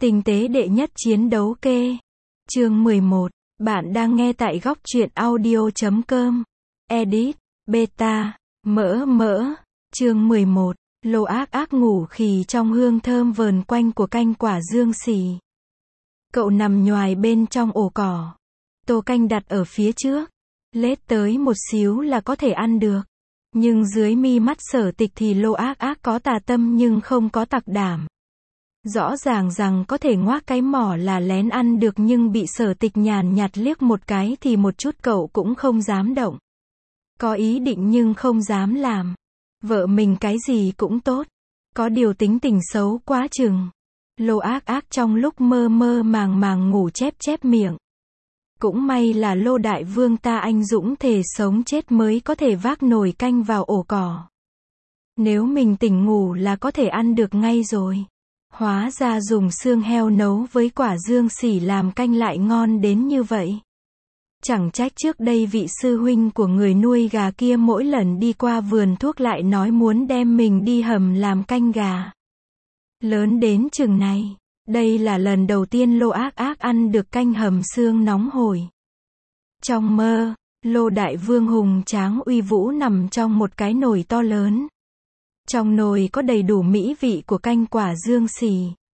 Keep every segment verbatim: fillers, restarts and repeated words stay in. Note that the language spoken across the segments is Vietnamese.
Tinh tế đệ nhất chiến đấu kê. Chương mười một. Bạn đang nghe tại góc truyện audio chấm com. Edit. Beta. Mỡ mỡ. Chương mười một. Lô ác ác ngủ khì trong hương thơm vờn quanh của canh quả dương xì. Cậu nằm nhoài bên trong ổ cỏ. Tô canh đặt ở phía trước. Lết tới một xíu là có thể ăn được. Nhưng dưới mi mắt Sở Tịch thì Lô ác ác có tà tâm nhưng không có tặc đảm. Rõ ràng rằng có thể ngoác cái mỏ là lén ăn được nhưng bị Sở Tịch nhàn nhạt liếc một cái thì một chút cậu cũng không dám động. Có ý định nhưng không dám làm. Vợ mình cái gì cũng tốt. Có điều tính tình xấu quá chừng. Lô ác ác trong lúc mơ mơ màng màng ngủ chép chép miệng. Cũng may là Lô đại vương ta anh dũng thề sống chết mới có thể vác nồi canh vào ổ cỏ. Nếu mình tỉnh ngủ là có thể ăn được ngay rồi. Hóa ra dùng xương heo nấu với quả dương xỉ làm canh lại ngon đến như vậy. Chẳng trách trước đây vị sư huynh của người nuôi gà kia mỗi lần đi qua vườn thuốc lại nói muốn đem mình đi hầm làm canh gà. Lớn đến chừng này, đây là lần đầu tiên Lô ác ác ăn được canh hầm xương nóng hổi. Trong mơ, Lô đại vương hùng tráng uy vũ nằm trong một cái nồi to lớn. Trong nồi có đầy đủ mỹ vị của canh quả dương xì.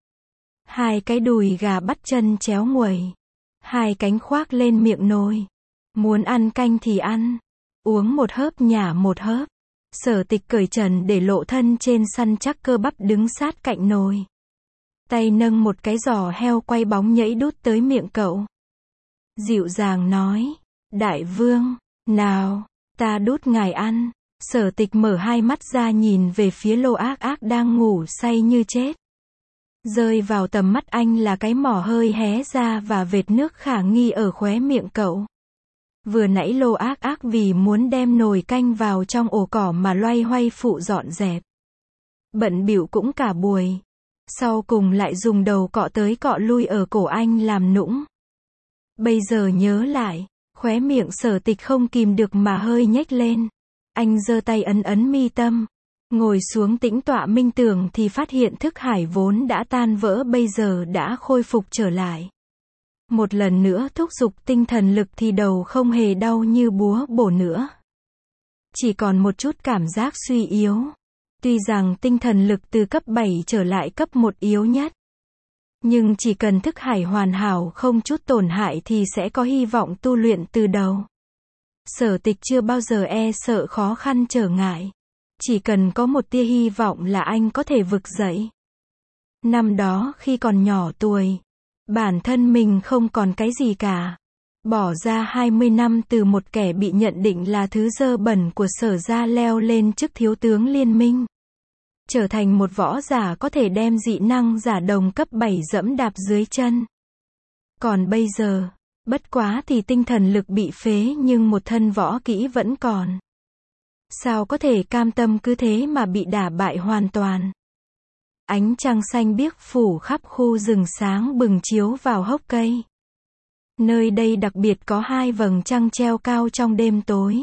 Hai cái đùi gà bắt chân chéo nguầy. Hai cánh khoác lên miệng nồi. Muốn ăn canh thì ăn. Uống một hớp nhả một hớp. Sở Tịch cởi trần để lộ thân trên săn chắc cơ bắp đứng sát cạnh nồi. Tay nâng một cái giò heo quay bóng nhảy đút tới miệng cậu. Dịu dàng nói. Đại vương, nào, ta đút ngài ăn. Sở Tịch mở hai mắt ra nhìn về phía Lô ác ác đang ngủ say như chết. Rơi vào tầm mắt anh là cái mỏ hơi hé ra và vệt nước khả nghi ở khóe miệng cậu. Vừa nãy Lô ác ác vì muốn đem nồi canh vào trong ổ cỏ mà loay hoay phụ dọn dẹp. Bận bịu cũng cả buổi. Sau cùng lại dùng đầu cọ tới cọ lui ở cổ anh làm nũng. Bây giờ nhớ lại, khóe miệng Sở Tịch không kìm được mà hơi nhếch lên. Anh giơ tay ấn ấn mi tâm. Ngồi xuống tĩnh tọa minh tưởng thì phát hiện thức hải vốn đã tan vỡ bây giờ đã khôi phục trở lại. Một lần nữa thúc giục tinh thần lực thì đầu không hề đau như búa bổ nữa. Chỉ còn một chút cảm giác suy yếu. Tuy rằng tinh thần lực từ cấp bảy trở lại cấp một yếu nhất. Nhưng chỉ cần thức hải hoàn hảo không chút tổn hại thì sẽ có hy vọng tu luyện từ đầu. Sở Tịch chưa bao giờ e sợ khó khăn trở ngại. Chỉ cần có một tia hy vọng là anh có thể vực dậy. Năm đó khi còn nhỏ tuổi, bản thân mình không còn cái gì cả. Bỏ ra hai mươi năm từ một kẻ bị nhận định là thứ dơ bẩn của Sở gia leo lên chức thiếu tướng liên minh. Trở thành một võ giả có thể đem dị năng giả đồng cấp bảy dẫm đạp dưới chân. Còn bây giờ, bất quá thì tinh thần lực bị phế nhưng một thân võ kỹ vẫn còn. Sao có thể cam tâm cứ thế mà bị đả bại hoàn toàn. Ánh trăng xanh biếc phủ khắp khu rừng sáng bừng chiếu vào hốc cây. Nơi đây đặc biệt có hai vầng trăng treo cao trong đêm tối.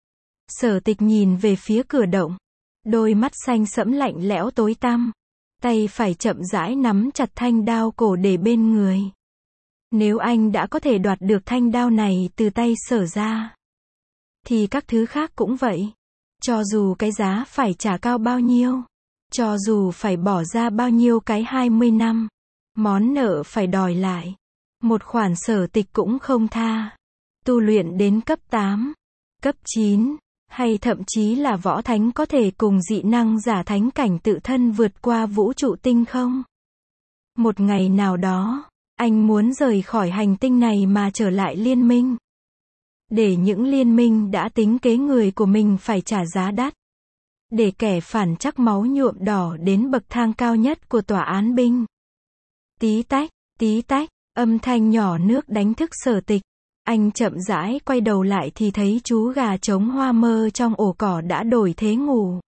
Sở Tịch nhìn về phía cửa động. Đôi mắt xanh sẫm lạnh lẽo tối tăm. Tay phải chậm rãi nắm chặt thanh đao cổ để bên người. Nếu anh đã có thể đoạt được thanh đao này từ tay Sở gia, thì các thứ khác cũng vậy. Cho dù cái giá phải trả cao bao nhiêu, cho dù phải bỏ ra bao nhiêu cái hai mươi năm, món nợ phải đòi lại, một khoản Sở Tịch cũng không tha. Tu luyện đến cấp tám, cấp chín, hay thậm chí là võ thánh có thể cùng dị năng giả thánh cảnh tự thân vượt qua vũ trụ tinh không? Một ngày nào đó, anh muốn rời khỏi hành tinh này mà trở lại liên minh. Để những liên minh đã tính kế người của mình phải trả giá đắt. Để kẻ phản chắc máu nhuộm đỏ đến bậc thang cao nhất của tòa án binh. Tí tách, tí tách, âm thanh nhỏ nước đánh thức Sở Tịch. Anh chậm rãi quay đầu lại thì thấy chú gà trống hoa mơ trong ổ cỏ đã đổi thế ngủ.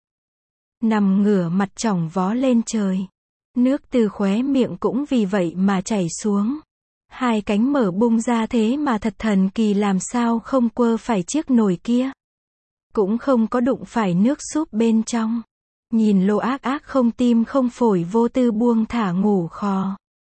Nằm ngửa mặt chỏng vó lên trời. Nước từ khóe miệng cũng vì vậy mà chảy xuống. Hai cánh mở bung ra thế mà thật thần kỳ làm sao không quơ phải chiếc nồi kia. Cũng không có đụng phải nước súp bên trong. Nhìn Lô ác ác không tim không phổi vô tư buông thả ngủ khò.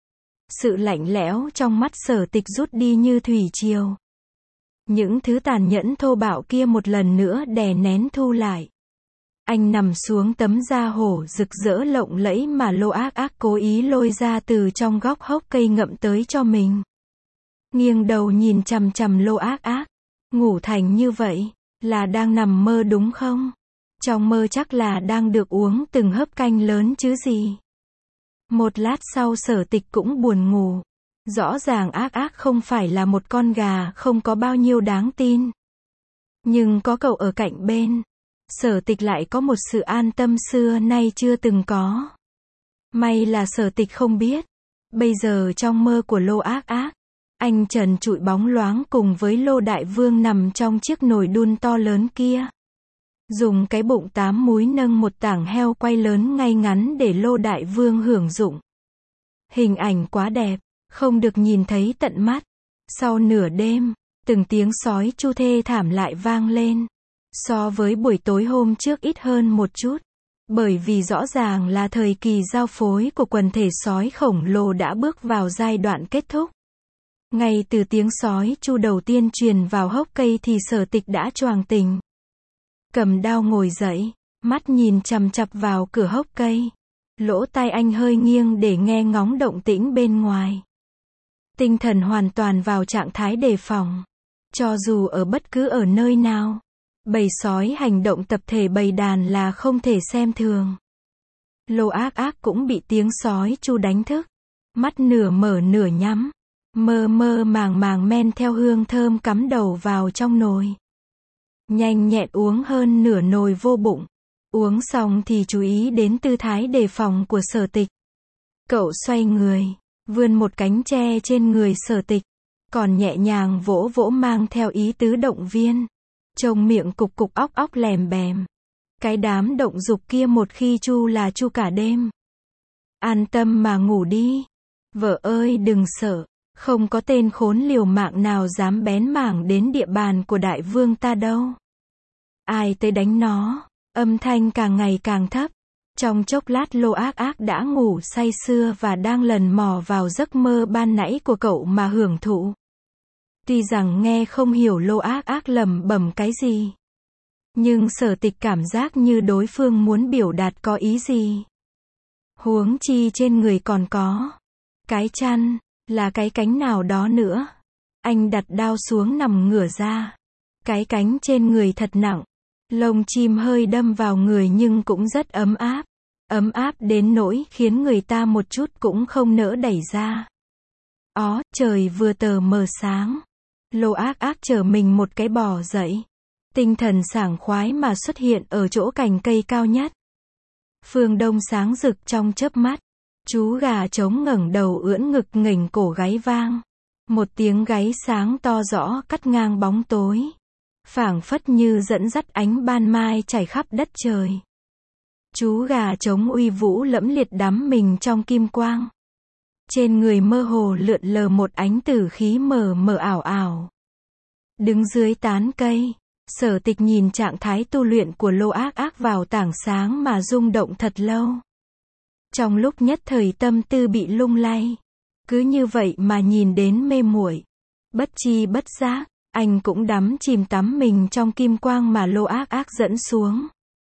Sự lạnh lẽo trong mắt Sở Tịch rút đi như thủy triều. Những thứ tàn nhẫn thô bạo kia một lần nữa đè nén thu lại. Anh nằm xuống tấm da hổ rực rỡ lộng lẫy mà Lô Ác Ác cố ý lôi ra từ trong góc hốc cây ngậm tới cho mình. Nghiêng đầu nhìn chằm chằm Lô Ác Ác. Ngủ thành như vậy, là đang nằm mơ đúng không? Trong mơ chắc là đang được uống từng hớp canh lớn chứ gì. Một lát sau Sở Tịch cũng buồn ngủ. Rõ ràng Ác Ác không phải là một con gà không có bao nhiêu đáng tin. Nhưng có cậu ở cạnh bên, Sở Tịch lại có một sự an tâm xưa nay chưa từng có. May là Sở Tịch không biết. Bây giờ trong mơ của Lô Ác Ác, anh trần trụi bóng loáng cùng với Lô Đại Vương nằm trong chiếc nồi đun to lớn kia. Dùng cái bụng tám múi nâng một tảng heo quay lớn ngay ngắn để Lô Đại Vương hưởng dụng. Hình ảnh quá đẹp, không được nhìn thấy tận mắt. Sau nửa đêm, từng tiếng sói chu thê thảm lại vang lên. So với buổi tối hôm trước ít hơn một chút. Bởi vì rõ ràng là thời kỳ giao phối của quần thể sói khổng lồ đã bước vào giai đoạn kết thúc. Ngay từ tiếng sói chu đầu tiên truyền vào hốc cây thì Sở Tịch đã choàng tỉnh. Cầm đao ngồi dậy, mắt nhìn chằm chằm vào cửa hốc cây. Lỗ tai anh hơi nghiêng để nghe ngóng động tĩnh bên ngoài. Tinh thần hoàn toàn vào trạng thái đề phòng. Cho dù ở bất cứ ở nơi nào, bầy sói hành động tập thể bầy đàn là không thể xem thường. Lô Ác Ác cũng bị tiếng sói chu đánh thức. Mắt nửa mở nửa nhắm. Mơ mơ màng màng men theo hương thơm cắm đầu vào trong nồi. Nhanh nhẹn uống hơn nửa nồi vô bụng. Uống xong thì chú ý đến tư thái đề phòng của Sở Tịch. Cậu xoay người, vươn một cánh tre trên người Sở Tịch, còn nhẹ nhàng vỗ vỗ mang theo ý tứ động viên. Trông miệng cục cục óc óc lèm bèm. Cái đám động dục kia một khi chu là chu cả đêm. An tâm mà ngủ đi. Vợ ơi đừng sợ, không có tên khốn liều mạng nào dám bén mảng đến địa bàn của đại vương ta đâu. Ai tới đánh nó. Âm thanh càng ngày càng thấp. Trong chốc lát Lô Ác Ác đã ngủ say sưa và đang lần mò vào giấc mơ ban nãy của cậu mà hưởng thụ. Tuy rằng nghe không hiểu Lô Ác Ác lẩm bẩm cái gì, nhưng Sở Tịch cảm giác như đối phương muốn biểu đạt có ý gì. Huống chi trên người còn có cái chăn, là cái cánh nào đó nữa. Anh đặt đao xuống nằm ngửa ra. Cái cánh trên người thật nặng. Lông chim hơi đâm vào người nhưng cũng rất ấm áp. Ấm áp đến nỗi khiến người ta một chút cũng không nỡ đẩy ra. Ó, trời vừa tờ mờ sáng. Lô Ác Ác chở mình một cái bò dậy. Tinh thần sảng khoái mà xuất hiện ở chỗ cành cây cao nhất. Phương đông sáng rực trong chớp mắt. Chú gà trống ngẩng đầu ưỡn ngực nghềnh cổ gáy vang. Một tiếng gáy sáng to rõ cắt ngang bóng tối. Phảng phất như dẫn dắt ánh ban mai chảy khắp đất trời. Chú gà trống uy vũ lẫm liệt đắm mình trong kim quang. Trên người mơ hồ lượn lờ một ánh tử khí mờ mờ ảo ảo. Đứng dưới tán cây, Sở Tịch nhìn trạng thái tu luyện của Lô Ác Ác vào tảng sáng mà rung động thật lâu. Trong lúc nhất thời tâm tư bị lung lay. Cứ như vậy mà nhìn đến mê muội. Bất chi bất giác, anh cũng đắm chìm tắm mình trong kim quang mà Lô Ác Ác dẫn xuống.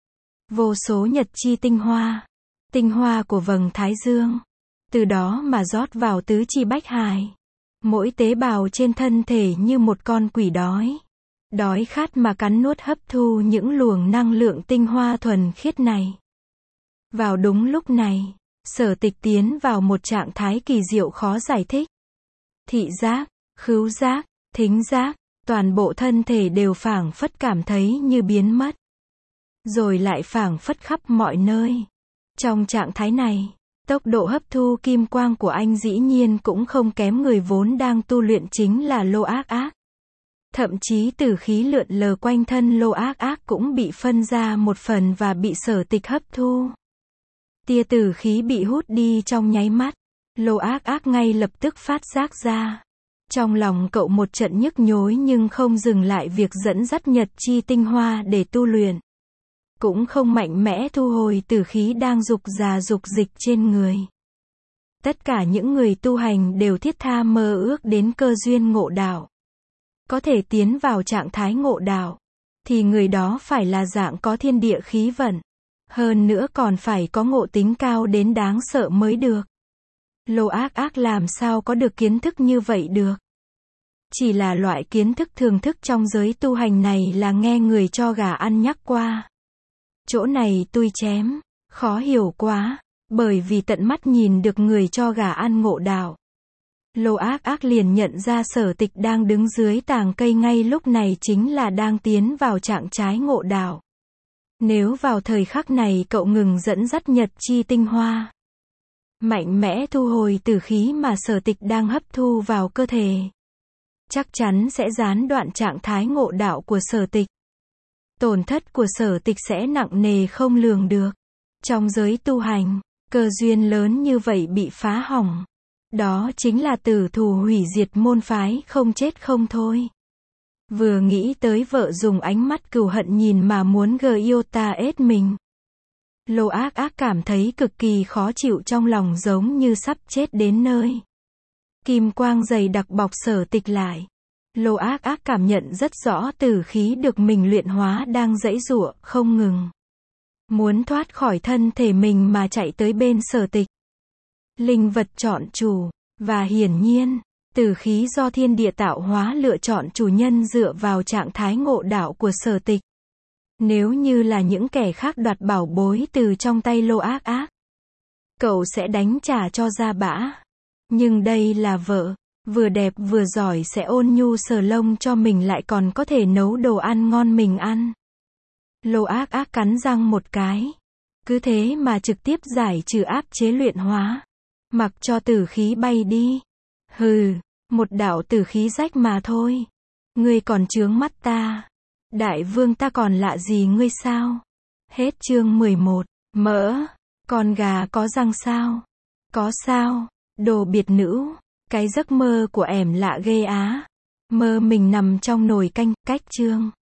Vô số nhật chi tinh hoa. Tinh hoa của vầng thái dương. Từ đó mà rót vào tứ chi bách hải. Mỗi tế bào trên thân thể như một con quỷ đói. Đói khát mà cắn nuốt hấp thu những luồng năng lượng tinh hoa thuần khiết này. Vào đúng lúc này, Sở Tịch tiến vào một trạng thái kỳ diệu khó giải thích. Thị giác, khứu giác, thính giác, toàn bộ thân thể đều phảng phất cảm thấy như biến mất. Rồi lại phảng phất khắp mọi nơi. Trong trạng thái này, tốc độ hấp thu kim quang của anh dĩ nhiên cũng không kém người vốn đang tu luyện chính là Lô Ác Ác. Thậm chí tử khí lượn lờ quanh thân Lô Ác Ác cũng bị phân ra một phần và bị Sở Tịch hấp thu. Tia tử khí bị hút đi trong nháy mắt. Lô Ác Ác ngay lập tức phát giác ra. Trong lòng cậu một trận nhức nhối nhưng không dừng lại việc dẫn dắt nhật chi tinh hoa để tu luyện. Cũng không mạnh mẽ thu hồi tử khí đang dục già dục dịch trên người. Tất cả những người tu hành đều thiết tha mơ ước đến cơ duyên ngộ đạo. Có thể tiến vào trạng thái ngộ đạo, thì người đó phải là dạng có thiên địa khí vận. Hơn nữa còn phải có ngộ tính cao đến đáng sợ mới được. Lô Ác Ác làm sao có được kiến thức như vậy được. Chỉ là loại kiến thức thường thức trong giới tu hành này là nghe người cho gà ăn nhắc qua. Chỗ này tui chém, khó hiểu quá, bởi vì tận mắt nhìn được người cho gà ăn ngộ đạo. Lô Ác Ác liền nhận ra Sở Tịch đang đứng dưới tàng cây ngay lúc này chính là đang tiến vào trạng trái ngộ đạo. Nếu vào thời khắc này cậu ngừng dẫn dắt nhật chi tinh hoa, mạnh mẽ thu hồi tử khí mà Sở Tịch đang hấp thu vào cơ thể, chắc chắn sẽ gián đoạn trạng thái ngộ đạo của Sở Tịch. Tổn thất của Sở Tịch sẽ nặng nề không lường được. Trong giới tu hành, cơ duyên lớn như vậy bị phá hỏng. Đó chính là tử thù hủy diệt môn phái không chết không thôi. Vừa nghĩ tới vợ dùng ánh mắt cừu hận nhìn mà muốn gờ yêu ta ết mình. Lô Ác Ác cảm thấy cực kỳ khó chịu trong lòng giống như sắp chết đến nơi. Kim quang dày đặc bọc Sở Tịch lại. Lô Ác Ác cảm nhận rất rõ tử khí được mình luyện hóa đang giãy giụa không ngừng. Muốn thoát khỏi thân thể mình mà chạy tới bên Sở Tịch. Linh vật chọn chủ, và hiển nhiên, tử khí do thiên địa tạo hóa lựa chọn chủ nhân dựa vào trạng thái ngộ đạo của Sở Tịch. Nếu như là những kẻ khác đoạt bảo bối từ trong tay Lô Ác Ác, cậu sẽ đánh trả cho ra bã. Nhưng đây là vợ, vừa đẹp vừa giỏi sẽ ôn nhu sờ lông cho mình lại còn có thể nấu đồ ăn ngon mình ăn. Lô Ác Ác cắn răng một cái. Cứ thế mà trực tiếp giải trừ áp chế luyện hóa. Mặc cho tử khí bay đi. Hừ, một đạo tử khí rách mà thôi. Ngươi còn chướng mắt ta. Đại vương ta còn lạ gì ngươi sao? Hết chương mười một. Mỡ. Con gà có răng sao? Có sao? Đồ biệt nữ. Cái giấc mơ của ẻm lạ ghê á. Mơ mình nằm trong nồi canh, cách chương.